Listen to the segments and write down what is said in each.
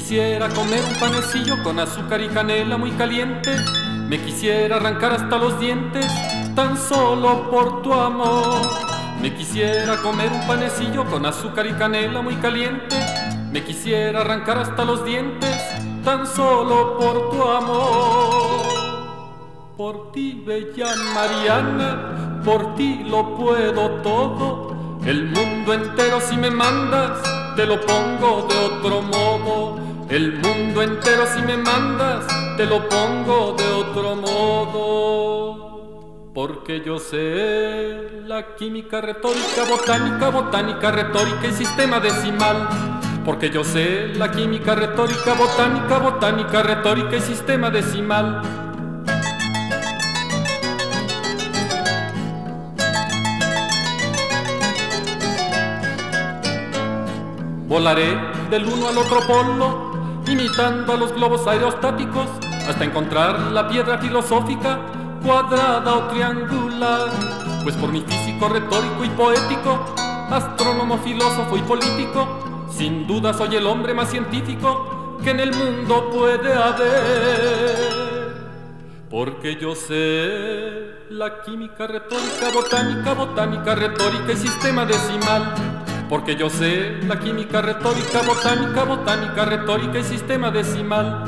quisiera comer un panecillo con azúcar y canela muy caliente. Me quisiera arrancar hasta los dientes, tan solo por tu amor. Me quisiera comer un panecillo con azúcar y canela muy caliente. Me quisiera arrancar hasta los dientes, tan solo por tu amor. Por ti, bella Mariana, por ti lo puedo todo. El mundo entero si me mandas, te lo pongo de otro modo. El mundo entero si me mandas, te lo pongo de otro modo. Porque yo sé la química, retórica, botánica, botánica, retórica y sistema decimal. Porque yo sé la química, retórica, botánica, botánica, retórica y sistema decimal. Volaré del uno al otro polo, imitando a los globos aerostáticos, hasta encontrar la piedra filosófica, cuadrada o triangular. Pues por mi físico, retórico y poético, astrónomo, filósofo y político, sin duda soy el hombre más científico que en el mundo puede haber. Porque yo sé la química, retórica, botánica, botánica, retórica y sistema decimal. Porque yo sé la química, retórica, botánica, botánica, retórica y sistema decimal.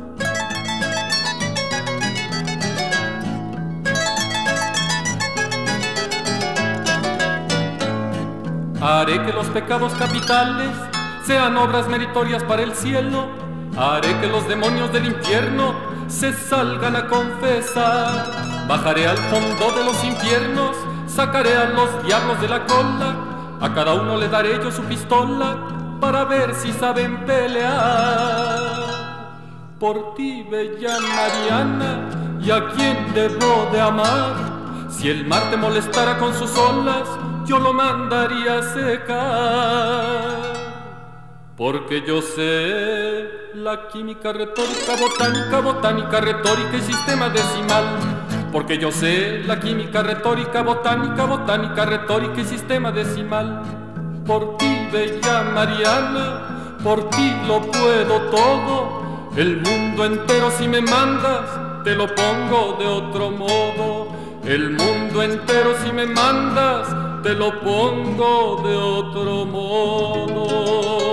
Haré que los pecados capitales sean obras meritorias para el cielo. Haré que los demonios del infierno se salgan a confesar. Bajaré al fondo de los infiernos, sacaré a los diablos de la cola. A cada uno le daré yo su pistola para ver si saben pelear. Por ti, bella Mariana, ¿y a quién debo de amar? Si el mar te molestara con sus olas, yo lo mandaría a secar. Porque yo sé la química, retórica, botánica, botánica, retórica y sistema decimal. Porque yo sé la química, retórica, botánica, botánica, retórica y sistema decimal. Por ti, bella Mariana, por ti lo puedo todo. El mundo entero si me mandas, te lo pongo de otro modo. El mundo entero si me mandas, te lo pongo de otro modo.